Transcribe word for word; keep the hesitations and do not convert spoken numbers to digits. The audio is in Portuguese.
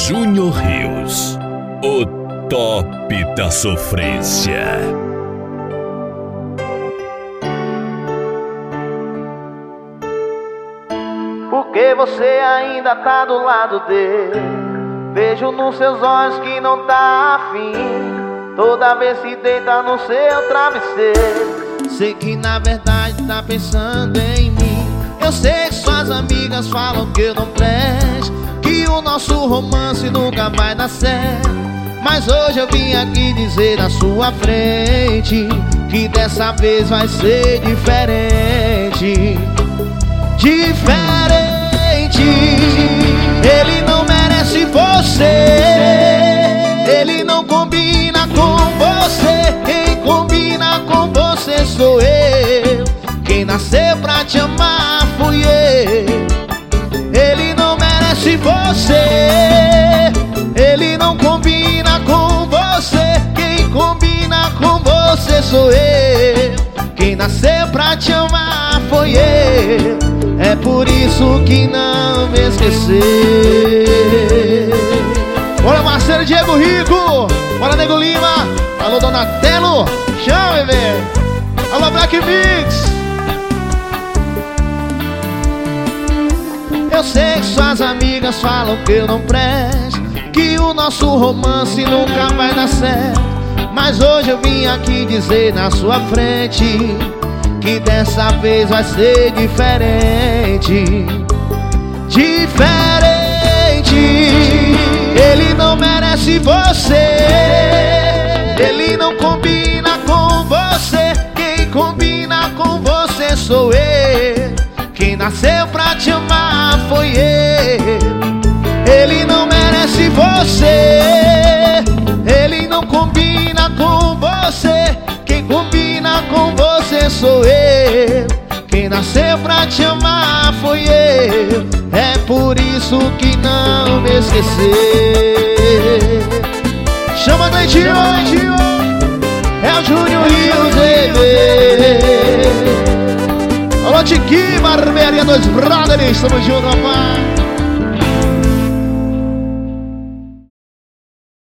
Júnior Rios, o top da sofrência. Porque você ainda tá do lado dele. Vejo nos seus olhos que não tá afim. Toda vez se deita no seu travesseiro. Sei que na verdade tá pensando em mim. Eu sei que suas amigas falam que eu não presto, que o nosso romance nunca vai dar certo. Mas hoje eu vim aqui dizer na sua frente que dessa vez vai ser diferente. Diferente. Ele não merece você. Ele não combina com você. Quem combina com você sou eu. Quem nasceu pra te amar fui eu. Ele não merece você. Ele não combina com você. Quem combina com você sou eu. Quem nasceu pra te amar foi eu. É por isso que não me esqueceu. Bora, parceiro Diego Rico. Bora, Nego Lima. Alô, Donatello. Chama, bebê. Alô, Black Mix. Eu sei que suas amigas falam que eu não presto, que o nosso romance nunca vai dar certo. Mas hoje eu vim aqui dizer na sua frente que dessa vez vai ser diferente. Diferente. Ele não merece você. Ele não combina com você. Quem combina com você sou eu. Quem nasceu pra te amar foi eu. Ele não merece você. Ele não combina com você. Quem combina com você sou eu. Quem nasceu pra te amar foi eu. É por isso que não me esqueceu. Chama Dantinho. É o Júnior Rios, bebê. Alô, Tiqui, barbearia dos brothers. Tamo junto, rapaz.